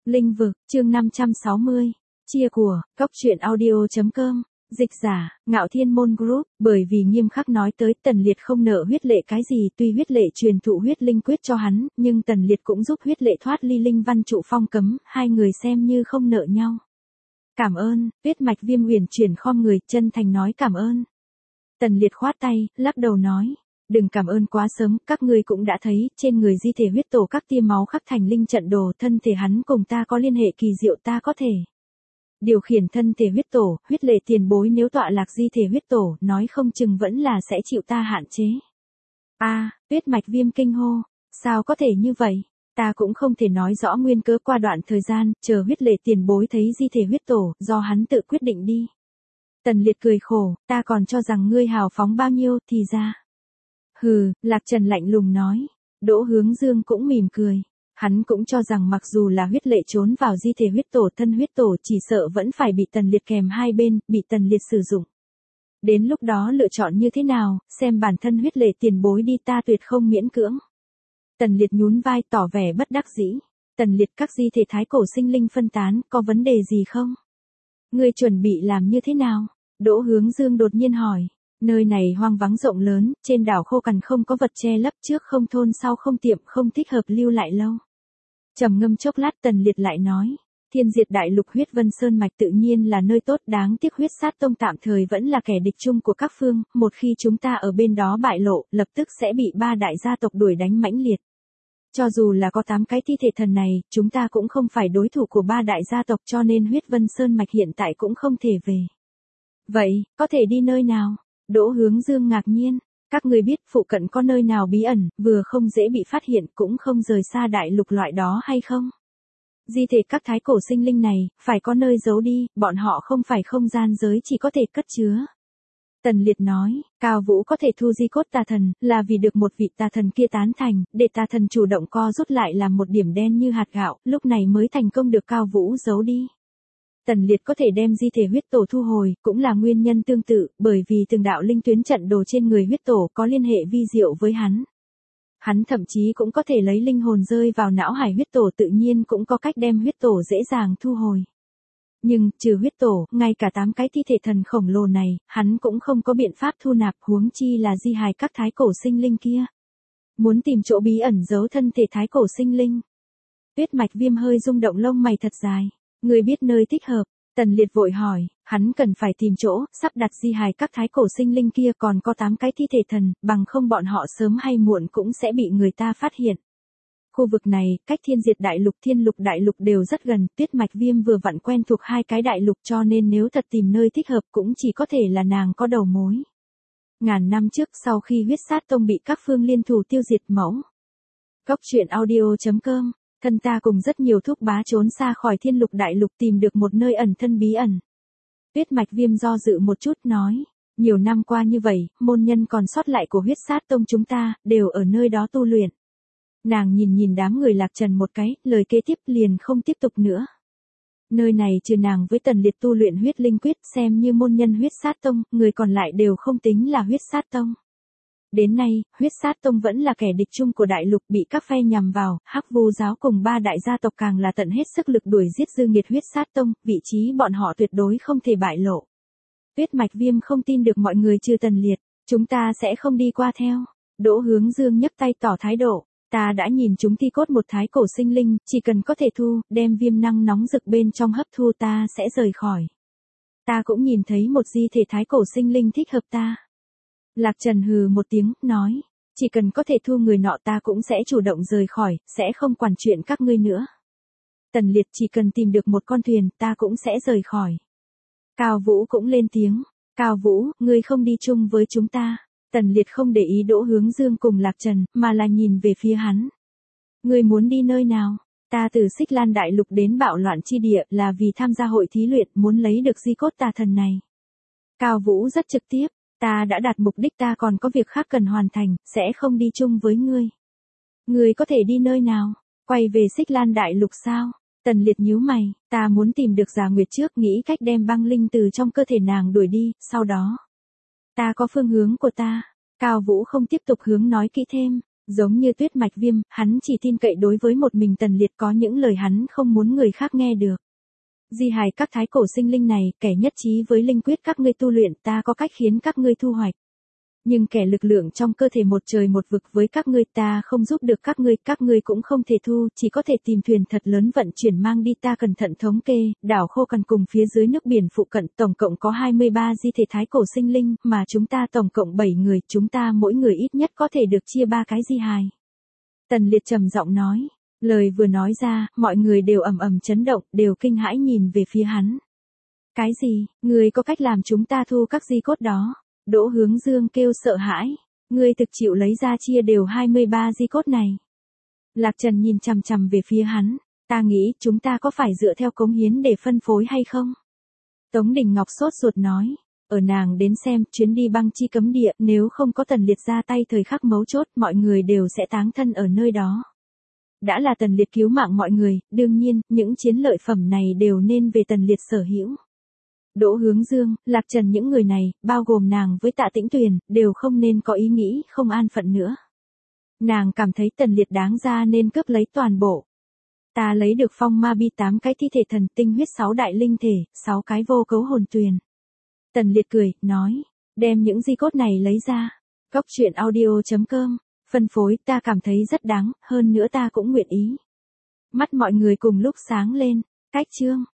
Linh vực, chương 560. Chia của, Cốc truyện audio.com. Dịch giả, Ngạo Thiên Môn Group, bởi vì nghiêm khắc nói tới Tần Liệt không nợ huyết lệ cái gì, tuy huyết lệ truyền thụ huyết linh quyết cho hắn, nhưng Tần Liệt cũng giúp huyết lệ thoát ly linh văn trụ phong cấm, hai người xem như không nợ nhau. Cảm ơn, Tuyết Mạch Viêm uyển chuyển khom người, chân thành nói cảm ơn. Tần Liệt khoát tay, lắc đầu nói. Đừng cảm ơn quá sớm, các ngươi cũng đã thấy, trên người di thể huyết tổ các tia máu khắc thành linh trận đồ, thân thể hắn cùng ta có liên hệ kỳ diệu, ta có thể điều khiển thân thể huyết tổ, huyết lệ tiền bối nếu tọa lạc di thể huyết tổ, nói không chừng vẫn là sẽ chịu ta hạn chế. Tuyết Mạch Viêm kinh hô, sao có thể như vậy? Ta cũng không thể nói rõ nguyên cớ qua đoạn thời gian, chờ huyết lệ tiền bối thấy di thể huyết tổ, do hắn tự quyết định đi. Tần Liệt cười khổ, ta còn cho rằng ngươi hào phóng bao nhiêu, thì ra. Hừ, Lạc Trần lạnh lùng nói. Đỗ Hướng Dương cũng mỉm cười. Hắn cũng cho rằng mặc dù là huyết lệ trốn vào di thể huyết tổ, thân huyết tổ chỉ sợ vẫn phải bị Tần Liệt kèm hai bên, bị Tần Liệt sử dụng. Đến lúc đó lựa chọn như thế nào, xem bản thân huyết lệ tiền bối đi, ta tuyệt không miễn cưỡng. Tần Liệt nhún vai tỏ vẻ bất đắc dĩ. Tần Liệt, các di thể thái cổ sinh linh phân tán, có vấn đề gì không? Ngươi chuẩn bị làm như thế nào? Đỗ Hướng Dương đột nhiên hỏi. Nơi này hoang vắng rộng lớn, trên đảo khô cằn không có vật che lấp, trước không thôn sau không tiệm, không thích hợp lưu lại lâu. Trầm ngâm chốc lát, Tần Liệt lại nói. Thiên diệt đại lục huyết vân sơn mạch tự nhiên là nơi tốt, đáng tiếc huyết sát tông tạm thời vẫn là kẻ địch chung của các phương, một khi chúng ta ở bên đó bại lộ, lập tức sẽ bị ba đại gia tộc đuổi đánh mãnh liệt. Cho dù là có 8 cái thi thể thần này, chúng ta cũng không phải đối thủ của ba đại gia tộc, cho nên huyết vân sơn mạch hiện tại cũng không thể về. Vậy, có thể đi nơi nào? Đỗ Hướng Dương ngạc nhiên, các người biết phụ cận có nơi nào bí ẩn, vừa không dễ bị phát hiện cũng không rời xa đại lục loại đó hay không? Di thể các thái cổ sinh linh này, phải có nơi giấu đi, bọn họ không phải không gian giới chỉ có thể cất chứa. Tần Liệt nói, Cao Vũ có thể thu di cốt tà thần, là vì được một vị tà thần kia tán thành, để tà thần chủ động co rút lại làm một điểm đen như hạt gạo, lúc này mới thành công được Cao Vũ giấu đi. Tần Liệt có thể đem di thể huyết tổ thu hồi, cũng là nguyên nhân tương tự, bởi vì từng đạo linh tuyến trận đồ trên người huyết tổ có liên hệ vi diệu với hắn. Hắn thậm chí cũng có thể lấy linh hồn rơi vào não hải huyết tổ, tự nhiên cũng có cách đem huyết tổ dễ dàng thu hồi. Nhưng, trừ huyết tổ, ngay cả 8 cái thi thể thần khổng lồ này, hắn cũng không có biện pháp thu nạp, huống chi là di hài các thái cổ sinh linh kia. Muốn tìm chỗ bí ẩn giấu thân thể thái cổ sinh linh. Tuyết Mạch Viêm hơi rung động lông mày thật dài. Người biết nơi thích hợp? Tần Liệt vội hỏi, hắn cần phải tìm chỗ, sắp đặt di hài các thái cổ sinh linh kia, còn có 8 cái thi thể thần, bằng không bọn họ sớm hay muộn cũng sẽ bị người ta phát hiện. Khu vực này, cách thiên diệt đại lục thiên lục đại lục đều rất gần, Tuyết Mạch Viêm vừa vặn quen thuộc hai cái đại lục, cho nên nếu thật tìm nơi thích hợp cũng chỉ có thể là nàng có đầu mối. Ngàn năm trước, sau khi huyết sát tông bị các phương liên thủ tiêu diệt mẫu. Cốc truyện audio.com. Thân ta cùng rất nhiều thúc bá trốn xa khỏi thiên lục đại lục, tìm được một nơi ẩn thân bí ẩn. Tuyết Mạch Viêm do dự một chút nói, nhiều năm qua như vậy, môn nhân còn sót lại của huyết sát tông chúng ta, đều ở nơi đó tu luyện. Nàng nhìn đám người Lạc Trần một cái, lời kế tiếp liền không tiếp tục nữa. Nơi này trừ nàng với Tần Liệt tu luyện huyết linh quyết, xem như môn nhân huyết sát tông, người còn lại đều không tính là huyết sát tông. Đến nay, huyết sát tông vẫn là kẻ địch chung của đại lục, bị các phe nhằm vào, Hắc Vu giáo cùng ba đại gia tộc càng là tận hết sức lực đuổi giết dư nghiệt huyết sát tông, vị trí bọn họ tuyệt đối không thể bại lộ. Tuyết Mạch Viêm không tin được mọi người trừ Tần Liệt, chúng ta sẽ không đi qua theo. Đỗ Hướng Dương nhấc tay tỏ thái độ, ta đã nhìn chúng thi cốt một thái cổ sinh linh, chỉ cần có thể thu, đem viêm năng nóng rực bên trong hấp thu, ta sẽ rời khỏi. Ta cũng nhìn thấy một di thể thái cổ sinh linh thích hợp ta. Lạc Trần hừ một tiếng, nói, chỉ cần có thể thu người nọ ta cũng sẽ chủ động rời khỏi, sẽ không quản chuyện các ngươi nữa. Tần Liệt, chỉ cần tìm được một con thuyền, ta cũng sẽ rời khỏi. Cao Vũ cũng lên tiếng, Cao Vũ, ngươi không đi chung với chúng ta. Tần Liệt không để ý Đỗ Hướng Dương cùng Lạc Trần, mà là nhìn về phía hắn. Ngươi muốn đi nơi nào? Ta từ Xích Lan đại lục đến bạo loạn chi địa là vì tham gia hội thí luyện, muốn lấy được di cốt tà thần này. Cao Vũ rất trực tiếp. Ta đã đạt mục đích, ta còn có việc khác cần hoàn thành, sẽ không đi chung với ngươi. Ngươi có thể đi nơi nào? Quay về Xích Lan đại lục sao? Tần Liệt nhíu mày, ta muốn tìm được Già Nguyệt trước, nghĩ cách đem băng linh từ trong cơ thể nàng đuổi đi, sau đó. Ta có phương hướng của ta. Cao Vũ không tiếp tục hướng nói kỹ thêm. Giống như tuyết mạch viêm, hắn chỉ tin cậy đối với một mình Tần Liệt, có những lời hắn không muốn người khác nghe được. Di hài các thái cổ sinh linh này, kẻ nhất trí với linh quyết các ngươi tu luyện, ta có cách khiến các ngươi thu hoạch. Nhưng kẻ lực lượng trong cơ thể một trời một vực với các ngươi, ta không giúp được các ngươi cũng không thể thu, chỉ có thể tìm thuyền thật lớn vận chuyển mang đi. Ta cẩn thận thống kê, đảo Khô Cằn cùng phía dưới nước biển phụ cận tổng cộng có 23 di thể thái cổ sinh linh, mà chúng ta tổng cộng 7 người, chúng ta mỗi người ít nhất có thể được chia 3 cái di hài. Tần Liệt trầm giọng nói, lời vừa nói ra, mọi người đều ầm ầm chấn động, đều kinh hãi nhìn về phía hắn. Cái gì, người có cách làm chúng ta thu các di cốt đó? Đỗ Hướng Dương kêu sợ hãi, ngươi thực chịu lấy ra chia đều 23 di cốt này. Lạc Trần nhìn chằm chằm về phía hắn, ta nghĩ chúng ta có phải dựa theo cống hiến để phân phối hay không? Tống Đình Ngọc sốt ruột nói, ở nàng đến xem chuyến đi băng chi cấm địa, nếu không có Tần Liệt ra tay thời khắc mấu chốt, mọi người đều sẽ táng thân ở nơi đó. Đã là Tần Liệt cứu mạng mọi người, đương nhiên, những chiến lợi phẩm này đều nên về Tần Liệt sở hữu. Đỗ Hướng Dương, Lạc Trần, những người này, bao gồm nàng với Tạ Tĩnh Tuyền, đều không nên có ý nghĩ không an phận nữa. Nàng cảm thấy Tần Liệt đáng ra nên cướp lấy toàn bộ. Ta lấy được phong ma bi 8 cái thi thể thần, tinh huyết 6 đại linh thể, 6 cái vô cấu hồn tuyền. Tần Liệt cười, nói, đem những di cốt này lấy ra. Góc truyện audio.com, phân phối, ta cảm thấy rất đáng, hơn nữa ta cũng nguyện ý. Mắt mọi người cùng lúc sáng lên, cách chương.